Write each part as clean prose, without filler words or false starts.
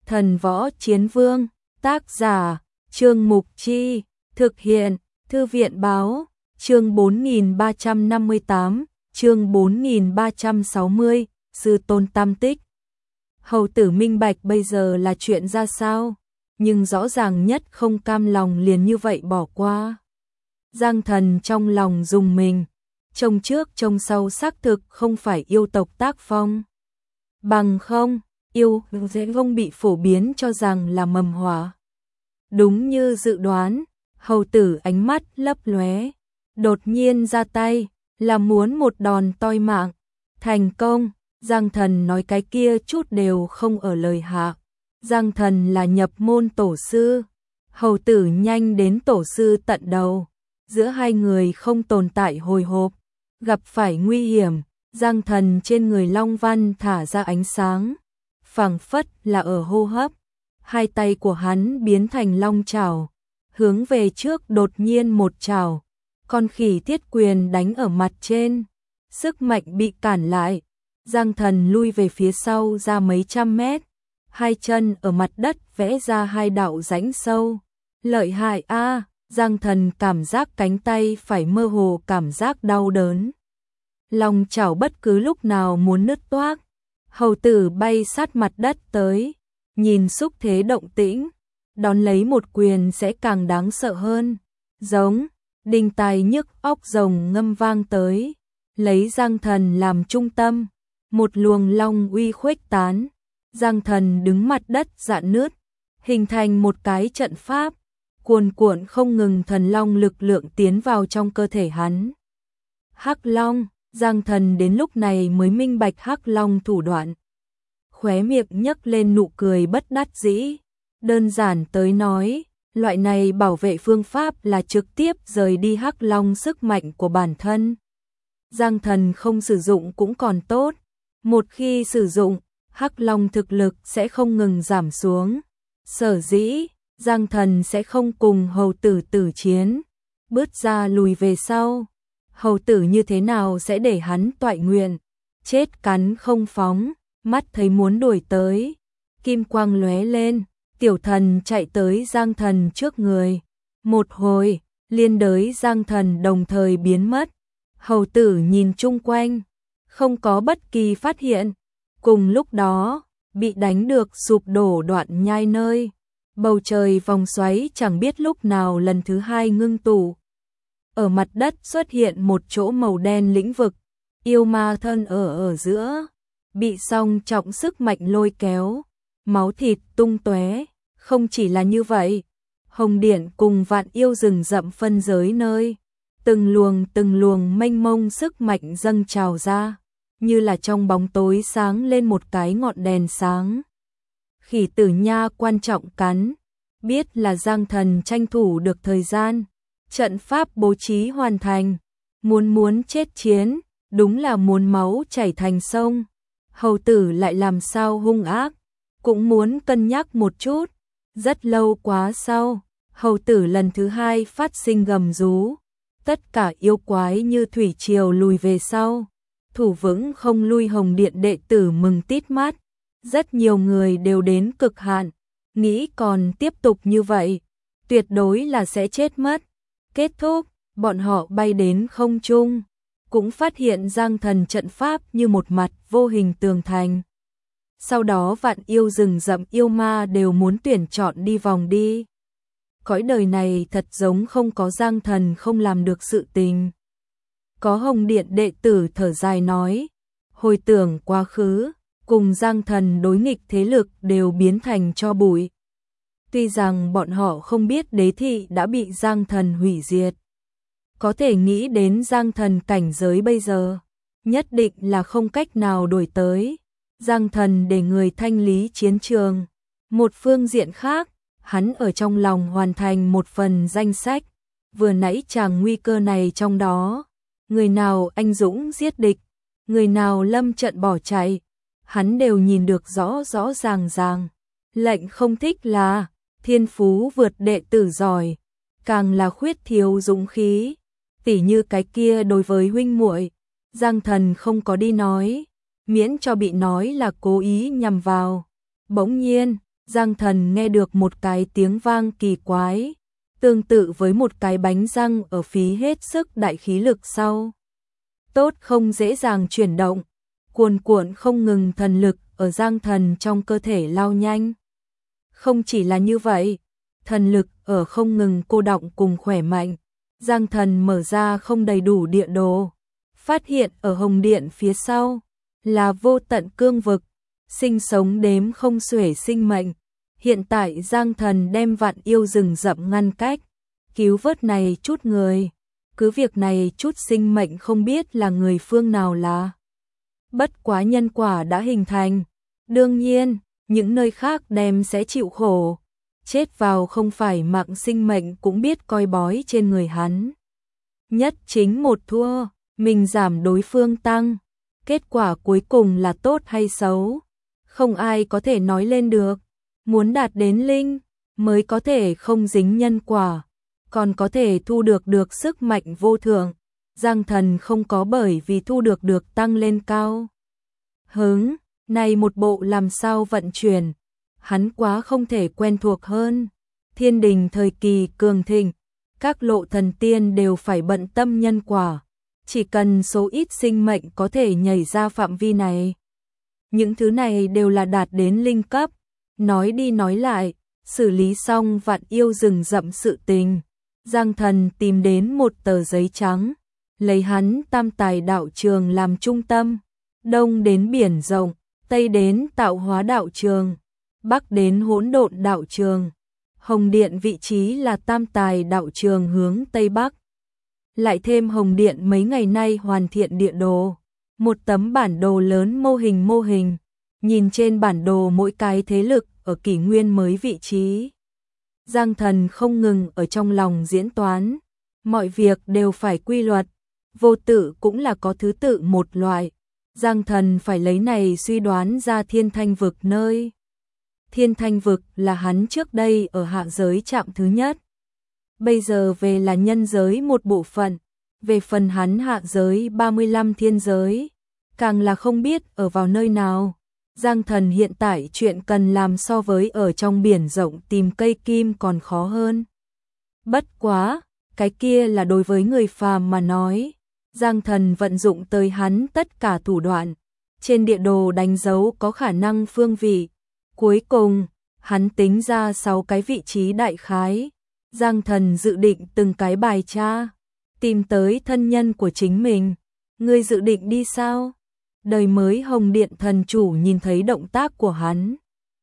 Thần Võ Chiến Vương, tác giả, Trương Mục Chi, thực hiện, Thư viện Báo, chương 4358, chương 4360, Sư Tôn Tam Tích. Hầu tử minh bạch bây giờ là chuyện ra sao, nhưng rõ ràng nhất không cam lòng liền như vậy bỏ qua. Giang Thần trong lòng rùng mình, trông trước trông sau xác thực không phải yêu tộc tác phong. Bằng không, yêu dễ không bị phổ biến cho rằng là mầm họa. Đúng như dự đoán, hầu tử ánh mắt lấp lóe, đột nhiên ra tay, là muốn một đòn toi mạng. Thành công, Giang Thần nói cái kia chút đều không ở lời hạ. Giang Thần là nhập môn tổ sư, hầu tử nhanh đến tổ sư tận đầu. Giữa hai người không tồn tại hồi hộp, gặp phải nguy hiểm, Giang Thần trên người Long Văn thả ra ánh sáng, phảng phất là ở hô hấp. Hai tay của hắn biến thành long chảo, hướng về trước đột nhiên một chảo, con khỉ thiết quyền đánh ở mặt trên, sức mạnh bị cản lại, Giang Thần lui về phía sau ra mấy trăm mét, hai chân ở mặt đất vẽ ra hai đạo rãnh sâu. Lợi hại a, Giang Thần cảm giác cánh tay phải mơ hồ cảm giác đau đớn. Long chảo bất cứ lúc nào muốn nứt toác. Hầu tử bay sát mặt đất tới, nhìn xúc thế động tĩnh, đón lấy một quyền sẽ càng đáng sợ hơn. Giống, đinh tai nhức óc rồng ngâm vang tới, lấy Giang Thần làm trung tâm, một luồng long uy khuếch tán. Giang Thần đứng mặt đất rạn nứt, hình thành một cái trận pháp, cuồn cuộn không ngừng thần long lực lượng tiến vào trong cơ thể hắn. Hắc Long, Giang Thần đến lúc này mới minh bạch Hắc Long thủ đoạn. Khóe miệng nhấc lên nụ cười bất đắc dĩ. Đơn giản tới nói, loại này bảo vệ phương pháp là trực tiếp rời đi Hắc Long sức mạnh của bản thân. Giang Thần không sử dụng cũng còn tốt. Một khi sử dụng, Hắc Long thực lực sẽ không ngừng giảm xuống. Sở dĩ, Giang Thần sẽ không cùng hầu tử tử chiến, bước ra lùi về sau. Hầu tử như thế nào sẽ để hắn toại nguyện, chết cắn không phóng, mắt thấy muốn đuổi tới. Kim quang lóe lên, tiểu thần chạy tới Giang Thần trước người. Một hồi, liên đới Giang Thần đồng thời biến mất. Hầu tử nhìn chung quanh, không có bất kỳ phát hiện. Cùng lúc đó, bị đánh được sụp đổ đoạn nhai nơi. Bầu trời vòng xoáy chẳng biết lúc nào lần thứ hai ngưng tụ. Ở mặt đất xuất hiện một chỗ màu đen lĩnh vực, yêu ma thân ở giữa, bị song trọng sức mạnh lôi kéo, máu thịt tung tóe. Không chỉ là như vậy, hồng điện cùng vạn yêu rừng rậm phân giới nơi, từng luồng mênh mông sức mạnh dâng trào ra, như là trong bóng tối sáng lên một cái ngọn đèn sáng. Khỉ tử nha quan trọng cắn, biết là Giang Thần tranh thủ được thời gian, trận pháp bố trí hoàn thành, muốn chết chiến, đúng là muốn máu chảy thành sông. Hầu tử lại làm sao hung ác, cũng muốn cân nhắc một chút. Rất lâu quá sau, hầu tử lần thứ hai phát sinh gầm rú, tất cả yêu quái như thủy triều lùi về sau, thủ vững không lui. Hồng điện đệ tử mừng tít mắt, rất nhiều người đều đến cực hạn, nghĩ còn tiếp tục như vậy, tuyệt đối là sẽ chết mất. Kết thúc, bọn họ bay đến không trung, cũng phát hiện Giang Thần trận pháp như một mặt vô hình tường thành. Sau đó vạn yêu rừng rậm yêu ma đều muốn tuyển chọn đi vòng đi. Cõi đời này thật giống không có Giang Thần không làm được sự tình. Có Hồng điện đệ tử thở dài nói, hồi tưởng quá khứ, cùng Giang Thần đối nghịch thế lực đều biến thành tro bụi. Tuy rằng bọn họ không biết đế thị đã bị Giang Thần hủy diệt, có thể nghĩ đến Giang Thần cảnh giới bây giờ, nhất định là không cách nào đuổi tới. Giang Thần để người thanh lý chiến trường. Một phương diện khác, hắn ở trong lòng hoàn thành một phần danh sách. Vừa nãy chàng nguy cơ này trong đó, người nào anh dũng giết địch, người nào lâm trận bỏ chạy, hắn đều nhìn được rõ rõ ràng. Lệnh không thích là thiên phú vượt đệ tử giỏi, càng là khuyết thiếu dũng khí. Tỉ như cái kia đối với huynh muội, Giang Thần không có đi nói, miễn cho bị nói là cố ý nhằm vào. Bỗng nhiên, Giang Thần nghe được một cái tiếng vang kỳ quái, tương tự với một cái bánh răng ở phí hết sức đại khí lực sau. Tốt không dễ dàng chuyển động, cuồn cuộn không ngừng thần lực ở Giang Thần trong cơ thể lao nhanh. Không chỉ là như vậy, thần lực ở không ngừng cô đọng cùng khỏe mạnh. Giang Thần mở ra không đầy đủ địa đồ, phát hiện ở Hồng Điện phía sau là vô tận cương vực, sinh sống đếm không xuể sinh mệnh. Hiện tại Giang Thần đem vạn yêu rừng rậm ngăn cách, cứu vớt này chút người, cứ việc này chút sinh mệnh không biết là người phương nào là. Bất quá nhân quả đã hình thành, đương nhiên, những nơi khác đem sẽ chịu khổ, chết vào không phải mạng sinh mệnh cũng biết coi bói trên người hắn. Nhất chính một thua, mình giảm đối phương tăng, kết quả cuối cùng là tốt hay xấu, không ai có thể nói lên được. Muốn đạt đến linh, mới có thể không dính nhân quả, còn có thể thu được sức mạnh vô thượng. Giang Thần không có bởi vì thu được tăng lên cao hứng, này một bộ làm sao vận chuyển, hắn quá không thể quen thuộc hơn. Thiên đình thời kỳ cường thịnh, các lộ thần tiên đều phải bận tâm nhân quả, chỉ cần số ít sinh mệnh có thể nhảy ra phạm vi này. Những thứ này đều là đạt đến linh cấp. Nói đi nói lại, xử lý xong vạn yêu rừng rậm sự tình, Giang Thần tìm đến một tờ giấy trắng, lấy hắn Tam Tài đạo trường làm trung tâm, đông đến biển rộng, tây đến tạo hóa đạo trường, bắc đến hỗn độn đạo trường. Hồng Điện vị trí là Tam Tài đạo trường hướng tây bắc. Lại thêm Hồng Điện mấy ngày nay hoàn thiện địa đồ, một tấm bản đồ lớn mô hình. Nhìn trên bản đồ mỗi cái thế lực ở kỷ nguyên mới vị trí. Giang Thần không ngừng ở trong lòng diễn toán, mọi việc đều phải quy luật, vô tự cũng là có thứ tự một loại. Giang Thần phải lấy này suy đoán ra Thiên Thanh Vực nơi. Thiên Thanh Vực là hắn trước đây ở hạ giới chạm thứ nhất. Bây giờ về là nhân giới một bộ phận, về phần hắn hạ giới 35 thiên giới, càng là không biết ở vào nơi nào. Giang Thần hiện tại chuyện cần làm so với ở trong biển rộng tìm cây kim còn khó hơn. Bất quá, cái kia là đối với người phàm mà nói. Giang Thần vận dụng tới hắn tất cả thủ đoạn, trên địa đồ đánh dấu có khả năng phương vị. Cuối cùng, hắn tính ra 6 cái vị trí đại khái. Giang Thần dự định từng cái bài tra, tìm tới thân nhân của chính mình. Ngươi dự định đi sao? Đời mới Hồng Điện thần chủ nhìn thấy động tác của hắn,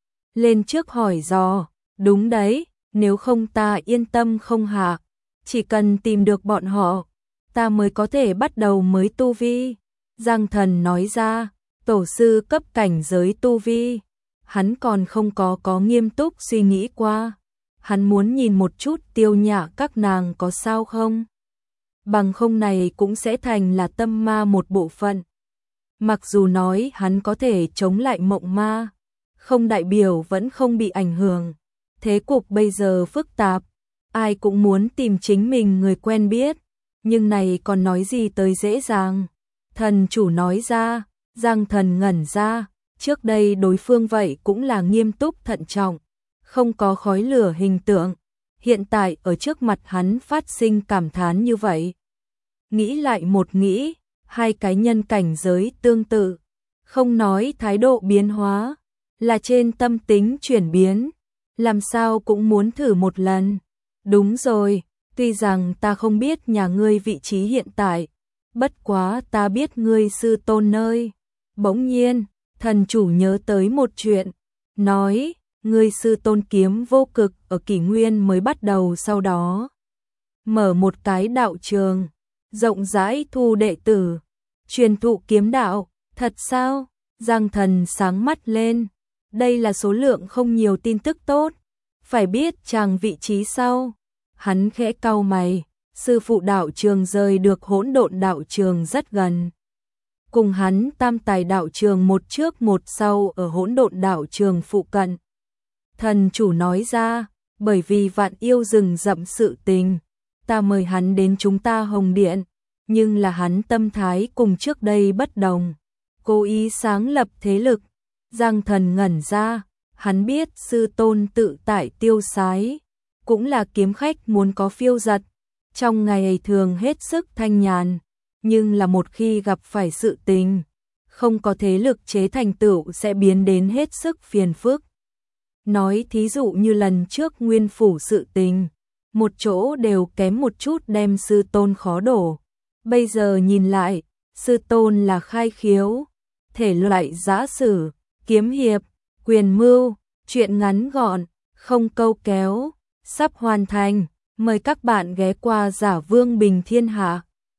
lên trước hỏi dò, đúng đấy, nếu không ta yên tâm không hạ, chỉ cần tìm được bọn họ, ta mới có thể bắt đầu mới tu vi. Giang Thần nói ra, tổ sư cấp cảnh giới tu vi, hắn còn không có nghiêm túc suy nghĩ qua, hắn muốn nhìn một chút Tiêu Nhã các nàng có sao không, bằng không này cũng sẽ thành là tâm ma một bộ phận. Mặc dù nói hắn có thể chống lại mộng ma, không đại biểu vẫn không bị ảnh hưởng. Thế cục bây giờ phức tạp, ai cũng muốn tìm chính mình người quen biết, nhưng này còn nói gì tới dễ dàng. Thần chủ nói ra, Giang Thần ngẩn ra, trước đây đối phương vậy cũng là nghiêm túc thận trọng, không có khói lửa hình tượng, hiện tại ở trước mặt hắn phát sinh cảm thán như vậy. Nghĩ lại một nghĩ, hai cái nhân cảnh giới tương tự, không nói thái độ biến hóa, là trên tâm tính chuyển biến, làm sao cũng muốn thử một lần. Đúng rồi, tuy rằng ta không biết nhà ngươi vị trí hiện tại, bất quá ta biết ngươi sư tôn nơi. Bỗng nhiên, thần chủ nhớ tới một chuyện, nói, ngươi sư tôn kiếm vô cực ở kỷ nguyên mới bắt đầu sau đó. Mở một cái đạo trường, rộng rãi thu đệ tử, truyền thụ kiếm đạo, thật sao? Giang Thần sáng mắt lên, đây là số lượng không nhiều tin tức tốt, phải biết chàng vị trí sau. Hắn khẽ cau mày, sư phụ đạo trường rời được hỗn độn đạo trường rất gần. Cùng hắn Tam Tài đạo trường một trước một sau ở hỗn độn đạo trường phụ cận. Thần chủ nói ra, bởi vì vạn yêu rừng rậm sự tình, ta mời hắn đến chúng ta Hồng Điện, nhưng là hắn tâm thái cùng trước đây bất đồng, cố ý sáng lập thế lực. Giang Thần ngẩn ra, Hắn biết sư tôn tự tại tiêu sái, cũng là kiếm khách muốn có phiêu giật, trong ngày thường hết sức thanh nhàn, nhưng là một khi gặp phải sự tình, không có thế lực chế thành tựu sẽ biến đến hết sức phiền phức. Nói thí dụ như lần trước Nguyên phủ sự tình, một chỗ đều kém một chút đem sư tôn khó đổ. Bây giờ nhìn lại, sư tôn là khai khiếu, thể loại giã sử, kiếm hiệp, quyền mưu, chuyện ngắn gọn, không câu kéo, sắp hoàn thành. Mời các bạn ghé qua Giả Vương Bình Thiên Hạ.